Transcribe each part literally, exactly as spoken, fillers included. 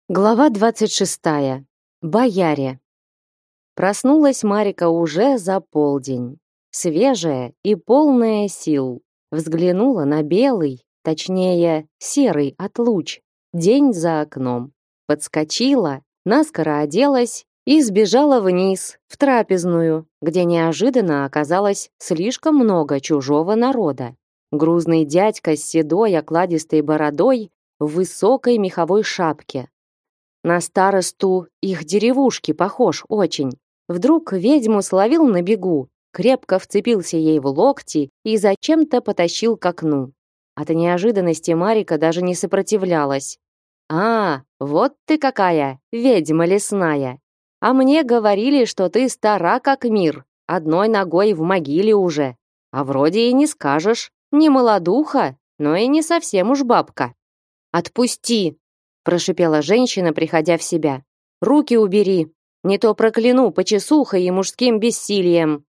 Глава двадцать шестая. Бояре. Проснулась Марика уже за полдень, свежая и полная сил. Взглянула на белый, точнее, серый от луч, день за окном. Подскочила, наскоро оделась и сбежала вниз, в трапезную, где неожиданно оказалось слишком много чужого народа. Грузный дядька с седой окладистой бородой в высокой меховой шапке. На старосту их деревушки похож очень. Вдруг ведьму словил на бегу, крепко вцепился ей в локти и зачем-то потащил к окну. От неожиданности Марика даже не сопротивлялась. «А, вот ты какая, ведьма лесная! А мне говорили, что ты стара как мир, одной ногой в могиле уже. А вроде и не скажешь, не молодуха, но и не совсем уж бабка». «Отпусти!» прошипела женщина, приходя в себя. Руки убери, не то прокляну почесухой и мужским бессилием.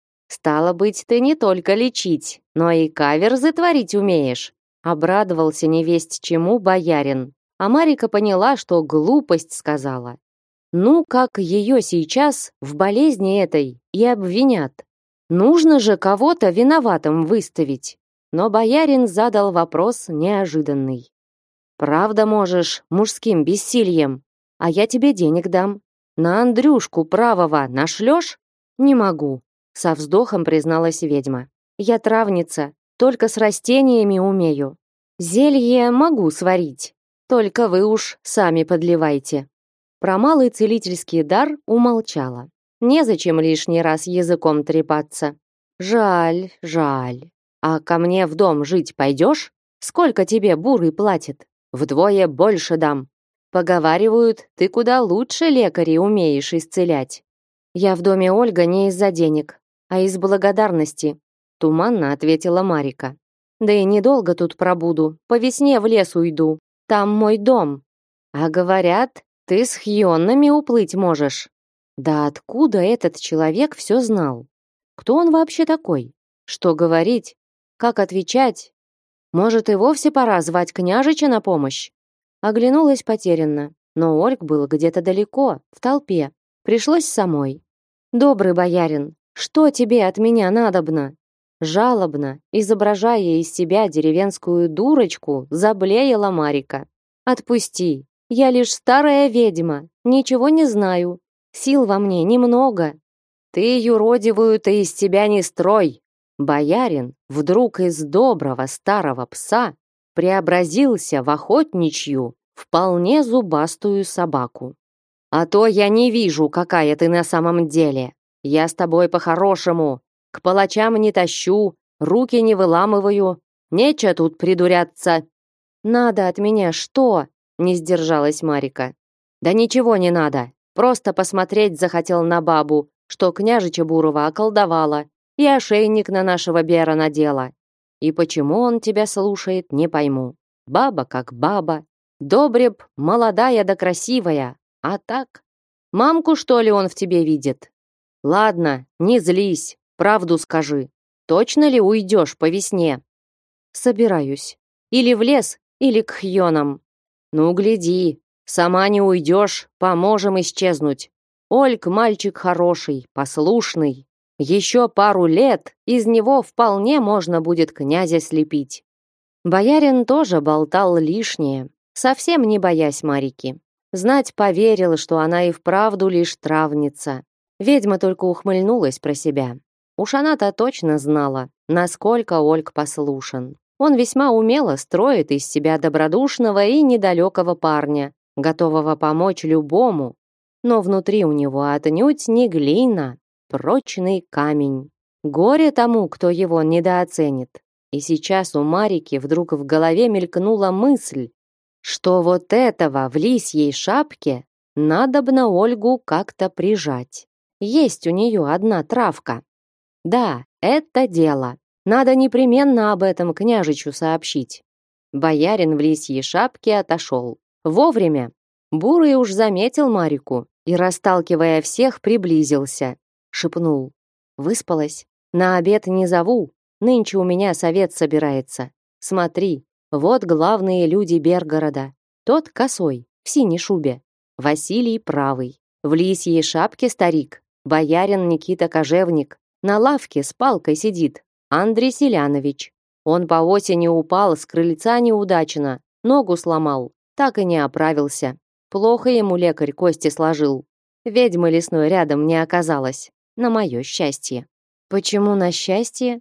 Стало быть, ты не только лечить, но и каверзы творить умеешь, обрадовался невесть чему боярин. А Марика поняла, что глупость сказала. Ну, как ее сейчас в болезни этой и обвинят. Нужно же кого-то виноватым выставить. Но боярин задал вопрос неожиданный. Правда можешь мужским бессильем, а я тебе денег дам. На Андрюшку правого нашлешь? Не могу, со вздохом призналась ведьма. Я травница, только с растениями умею. Зелье могу сварить, только вы уж сами подливайте. Про малый целительский дар умолчала. Незачем лишний раз языком трепаться. Жаль, жаль. А ко мне в дом жить пойдешь? Сколько тебе бурый платит? Вдвое больше дам. Поговаривают, ты куда лучше лекарей умеешь исцелять. Я в доме Ольга не из-за денег, а из благодарности, туманно ответила Марика. Да и недолго тут пробуду, по весне в лес уйду. Там мой дом. А говорят, ты с хьоннами уплыть можешь. Да откуда этот человек все знал? Кто он вообще такой? Что говорить? Как отвечать? Может, и вовсе пора звать княжича на помощь? Оглянулась потерянно, но Ольг был где-то далеко, в толпе. Пришлось самой. Добрый боярин, что тебе от меня надобно? Жалобно, изображая из себя деревенскую дурочку, заблеяла Марика. Отпусти, я лишь старая ведьма, ничего не знаю. Сил во мне немного. Ты юродивую-то из себя не строй. Боярин вдруг из доброго старого пса преобразился в охотничью, вполне зубастую собаку. А то я не вижу, какая ты на самом деле. Я с тобой по-хорошему, к палачам не тащу, руки не выламываю, нечего тут придуряться. Надо от меня что? Не сдержалась Марика. Да ничего не надо, просто посмотреть захотел на бабу, что княжича Бурова околдовала. И ошейник на нашего Бера надела. И почему он тебя слушает, не пойму. Баба как баба. Добреб молодая да красивая. А так? Мамку, что ли, он в тебе видит? Ладно, не злись, правду скажи. Точно ли уйдешь по весне? Собираюсь. Или в лес, или к хьонам. Ну, гляди, сама не уйдешь, поможем исчезнуть. Ольг мальчик хороший, послушный. Еще пару лет из него вполне можно будет князя слепить. Боярин тоже болтал лишнее, совсем не боясь Марики. Знать поверил, что она и вправду лишь травница. Ведьма только ухмыльнулась про себя. Уж она-то точно знала, насколько Ольг послушен. Он весьма умело строит из себя добродушного и недалекого парня, готового помочь любому. Но внутри у него отнюдь не глина, прочный камень. Горе тому, кто его недооценит. И сейчас у Марики вдруг в голове мелькнула мысль, что вот этого в лисьей шапке надобно Ольгу как-то прижать. Есть у нее одна травка. Да, это дело. Надо непременно об этом княжичу сообщить. Боярин в лисьей шапке отошел. Вовремя. Бурый уж заметил Марику и, расталкивая всех, приблизился. Шепнул. Выспалась? На обед не зову. Нынче у меня совет собирается. Смотри, вот главные люди Бергорода. Тот косой, в синей шубе. Василий правый. В лисьей шапке старик. Боярин Никита Кожевник. На лавке с палкой сидит. Андрей Селянович. Он по осени упал с крыльца неудачно. Ногу сломал. Так и не оправился. Плохо ему лекарь кости сложил. Ведьмы лесной рядом не оказалось. На мое счастье. Почему на счастье?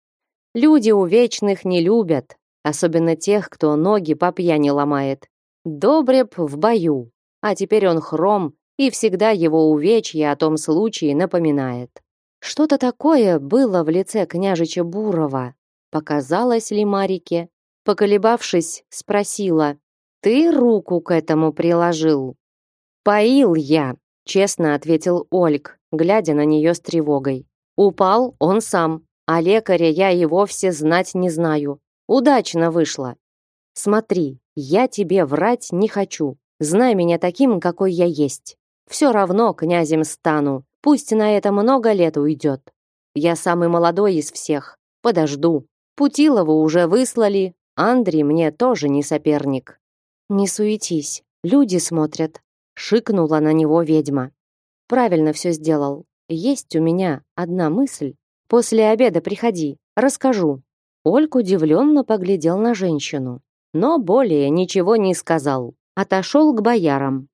Люди увечных не любят. Особенно тех, кто ноги по пьяни ломает. Добреб в бою. А теперь он хром, и всегда его увечье о том случае напоминает. Что-то такое было в лице княжича Бурова. Показалось ли Марике? Поколебавшись, спросила: «Ты руку к этому приложил?» «Поил я», — честно ответил Ольг, глядя на нее с тревогой. «Упал он сам, а лекаря я и вовсе знать не знаю. Удачно вышло. Смотри, я тебе врать не хочу. Знай меня таким, какой я есть. Все равно князем стану, пусть на это много лет уйдет. Я самый молодой из всех, подожду. Путилову уже выслали, Андрей мне тоже не соперник». «Не суетись, люди смотрят», — шикнула на него ведьма. «Правильно все сделал. Есть у меня одна мысль. После обеда приходи, расскажу». Ольг удивленно поглядел на женщину, но более ничего не сказал. Отошел к боярам.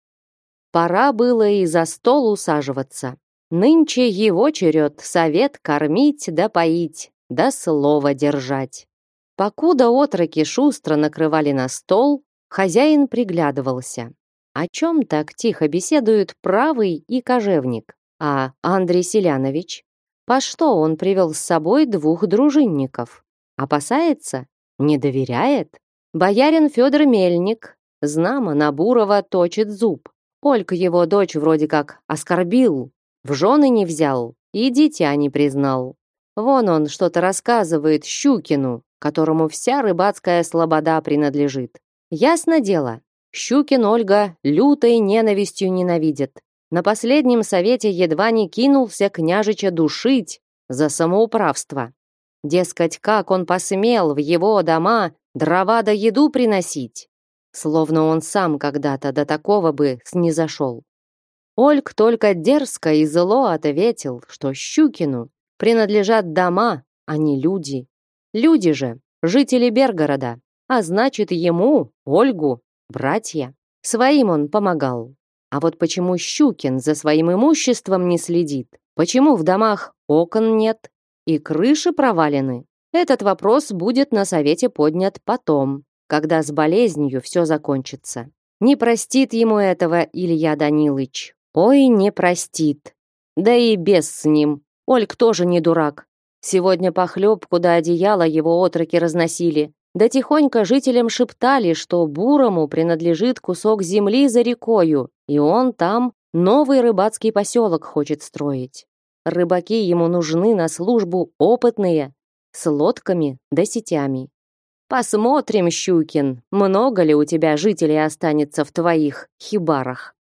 Пора было и за стол усаживаться. Нынче его черед совет кормить да поить, да слово держать. Покуда отроки шустро накрывали на стол, хозяин приглядывался. О чем так тихо беседуют правый и кожевник? А Андрей Селянович? По что он привел с собой двух дружинников? Опасается? Не доверяет? Боярин Федор Мельник знамо на Бурова точит зуб. Ольг его дочь вроде как оскорбил, в жены не взял и дитя не признал. Вон он что-то рассказывает Щукину, которому вся рыбацкая слобода принадлежит. Ясно дело, Щукин Ольга лютой ненавистью ненавидит. На последнем совете едва не кинулся княжича душить за самоуправство. Дескать, как он посмел в его дома дрова да еду приносить. Словно он сам когда-то до такого бы снизошел. Ольг только дерзко и зло ответил, что Щукину принадлежат дома, а не люди. Люди же — жители Бергорода, а значит ему, Ольгу, братья. Своим он помогал. А вот почему Щукин за своим имуществом не следит? Почему в домах окон нет и крыши провалены? Этот вопрос будет на совете поднят потом, когда с болезнью все закончится. Не простит ему этого Илья Данилыч. Ой, не простит. Да и без с ним. Ольг тоже не дурак. Сегодня похлебку да одеяло его отроки разносили. Да тихонько жителям шептали, что Бурому принадлежит кусок земли за рекою, и он там новый рыбацкий поселок хочет строить. Рыбаки ему нужны на службу опытные, с лодками да сетями. Посмотрим, Щукин, много ли у тебя жителей останется в твоих хибарах.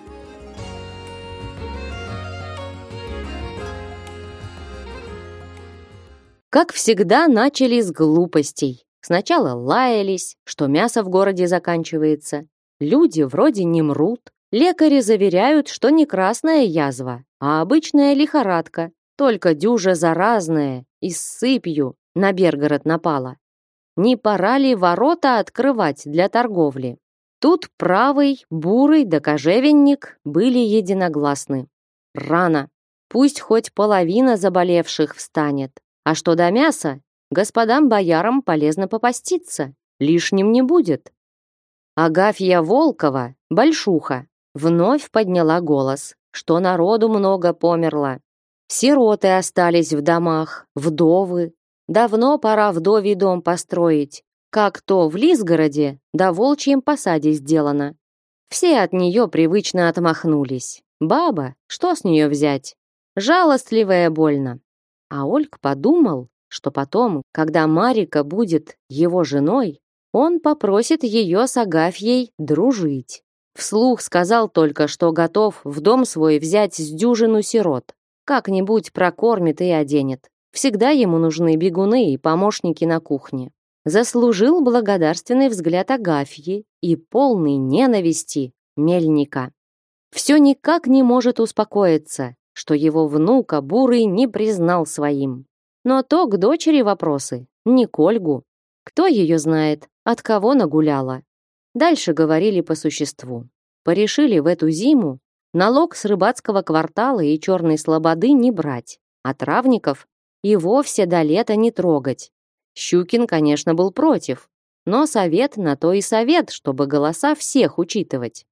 Как всегда, начали с глупостей. Сначала лаялись, что мясо в городе заканчивается. Люди вроде не мрут. Лекари заверяют, что не красная язва, а обычная лихорадка, только дюжа заразная и с сыпью на Бергород напала. Не пора ли ворота открывать для торговли? Тут правый, бурый да кожевенник были единогласны. Рано. Пусть хоть половина заболевших встанет. А что до мяса, господам боярам полезно попаститься. Лишним не будет. Агафья Волкова, большуха, вновь подняла голос, что народу много померло. Сироты остались в домах, вдовы. Давно пора вдовий дом построить, как то в Лисгороде да Волчьем посаде сделано. Все от нее привычно отмахнулись. Баба, что с нее взять? Жалостливая больно. А Ольг подумал, что потом, когда Марика будет его женой, он попросит ее с Агафьей дружить. Вслух сказал только, что готов в дом свой взять с дюжину сирот. Как-нибудь прокормит и оденет. Всегда ему нужны бегуны и помощники на кухне. Заслужил благодарственный взгляд Агафьи и полный ненависти мельника. Все никак не может успокоиться, что его внука Бурый не признал своим. Но то к дочери вопросы, не к Ольгу. Кто ее знает, от кого нагуляла. Дальше говорили по существу. Порешили в эту зиму налог с рыбацкого квартала и черной слободы не брать, а травников и вовсе до лета не трогать. Щукин, конечно, был против, но совет на то и совет, чтобы голоса всех учитывать.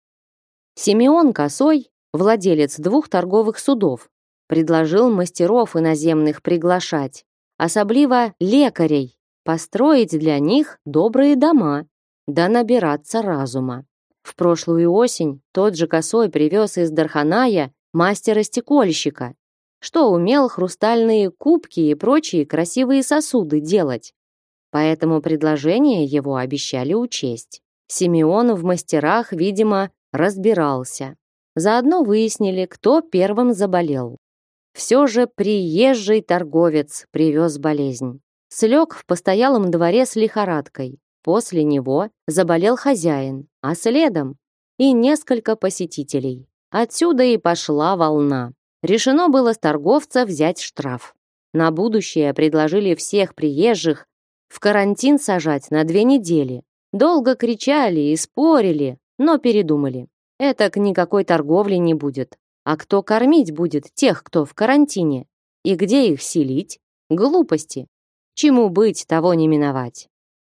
Симеон Косой, владелец двух торговых судов, предложил мастеров иноземных приглашать, особливо лекарей, построить для них добрые дома, да набираться разума. В прошлую осень тот же Косой привез из Дарханая мастера-стекольщика, что умел хрустальные кубки и прочие красивые сосуды делать. Поэтому предложение его обещали учесть. Симеон в мастерах, видимо, разбирался. Заодно выяснили, кто первым заболел. Все же приезжий торговец привез болезнь. Слег в постоялом дворе с лихорадкой. После него заболел хозяин, а следом и несколько посетителей. Отсюда и пошла волна. Решено было с торговца взять штраф. На будущее предложили всех приезжих в карантин сажать на две недели. Долго кричали и спорили, но передумали. Этак никакой торговли не будет. А кто кормить будет тех, кто в карантине? И где их селить? Глупости. Чему быть, того не миновать.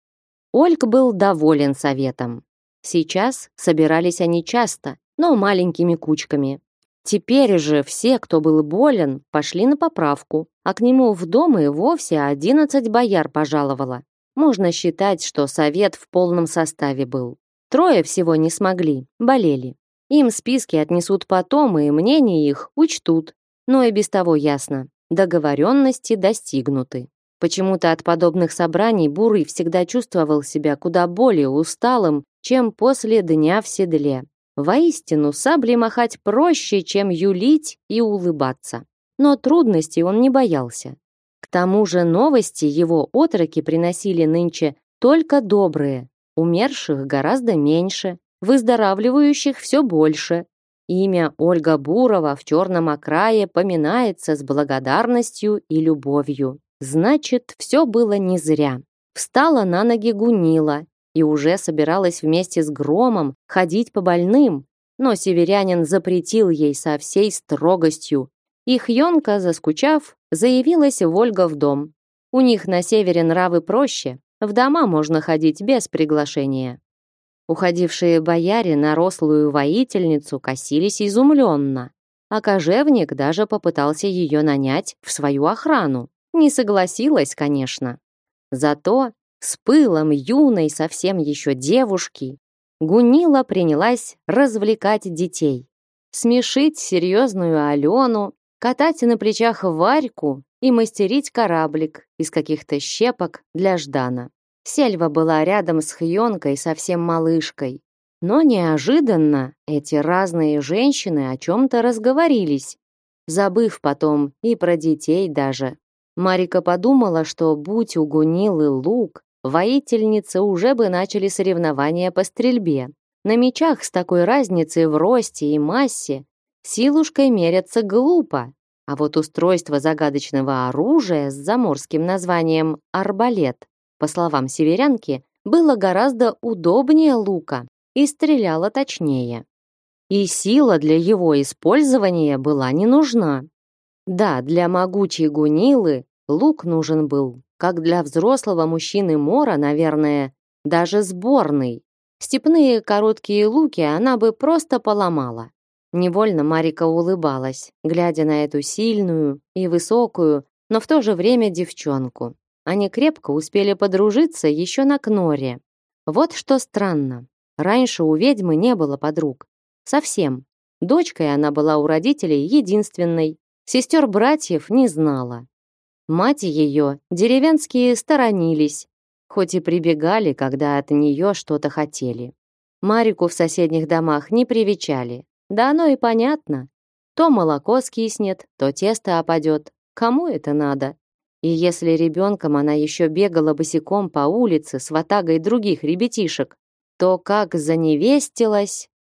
Ольг был доволен советом. Сейчас собирались они часто, но маленькими кучками. Теперь же все, кто был болен, пошли на поправку, а к нему в дом и вовсе одиннадцать бояр пожаловало. Можно считать, что совет в полном составе был. Трое всего не смогли, болели. Им списки отнесут потом, и мнения их учтут. Но и без того ясно, договоренности достигнуты. Почему-то от подобных собраний Бурый всегда чувствовал себя куда более усталым, чем после дня в седле. Воистину, саблей махать проще, чем юлить и улыбаться. Но трудностей он не боялся. К тому же новости его отроки приносили нынче только добрые. Умерших гораздо меньше, выздоравливающих все больше. Имя Ольга Бурова в черном окрае поминается с благодарностью и любовью. Значит, все было не зря. Встала на ноги Гунила и уже собиралась вместе с Громом ходить по больным, но северянин запретил ей со всей строгостью. И Хьонка, заскучав, заявилась в Ольгов дом. У них на севере нравы проще, в дома можно ходить без приглашения. Уходившие бояре на рослую воительницу косились изумленно, а кожевник даже попытался ее нанять в свою охрану. Не согласилась, конечно. Зато с пылом юной совсем еще девушки Гунила принялась развлекать детей, смешить серьезную Алену, катать на плечах Варьку и мастерить кораблик из каких-то щепок для Ждана. Сельва была рядом с Хьонкой совсем малышкой. Но неожиданно эти разные женщины о чем-то разговорились, забыв потом и про детей даже. Марика подумала, что будь у Гунилы лук, воительницы уже бы начали соревнования по стрельбе. На мечах с такой разницей в росте и массе силушкой меряться глупо, а вот устройство загадочного оружия с заморским названием «арбалет», по словам северянки, было гораздо удобнее лука и стреляло точнее. И сила для его использования была не нужна. Да, для могучей Гунилы лук нужен был, как для взрослого мужчины Мора, наверное, даже сборный. Степные короткие луки она бы просто поломала. Невольно Марика улыбалась, глядя на эту сильную и высокую, но в то же время девчонку. Они крепко успели подружиться еще на Кноре. Вот что странно. Раньше у ведьмы не было подруг. Совсем. Дочкой она была у родителей единственной. Сестер-братьев не знала. Мать ее деревенские сторонились, хоть и прибегали, когда от нее что-то хотели. Марику в соседних домах не привечали. Да оно и понятно. То молоко скиснет, то тесто опадет. Кому это надо? И если ребенком она еще бегала босиком по улице с ватагой других ребятишек, то как заневестилась,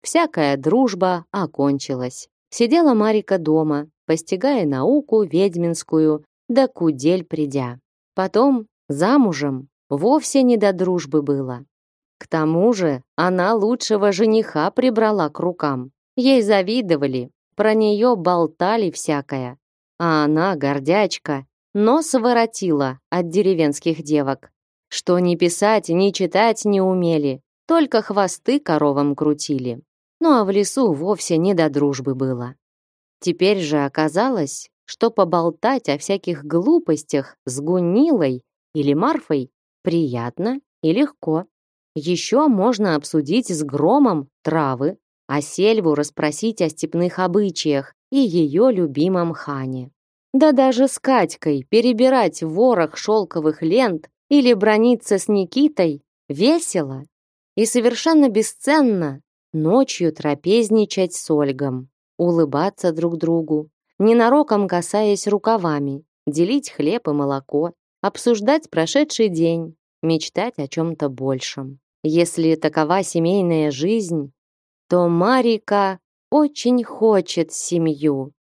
Всякая дружба окончилась. Сидела Марика дома, постигая науку ведьминскую, да кудель придя. Потом замужем вовсе не до дружбы было. К тому же она лучшего жениха прибрала к рукам. Ей завидовали, про нее болтали всякое. А она, гордячка, нос воротила от деревенских девок, что ни писать, ни читать не умели, только хвосты коровам крутили. Ну а в лесу вовсе не до дружбы было. Теперь же оказалось, что поболтать о всяких глупостях с Гунилой или Марфой приятно и легко. Еще можно обсудить с Громом травы, а Сельву расспросить о степных обычаях и ее любимом хане. Да даже с Катькой перебирать ворох шелковых лент или браниться с Никитой весело и совершенно бесценно ночью трапезничать с Ольгом, улыбаться друг другу, ненароком касаясь рукавами, делить хлеб и молоко, обсуждать прошедший день, мечтать о чем-то большем. Если такова семейная жизнь, то Марика очень хочет семью.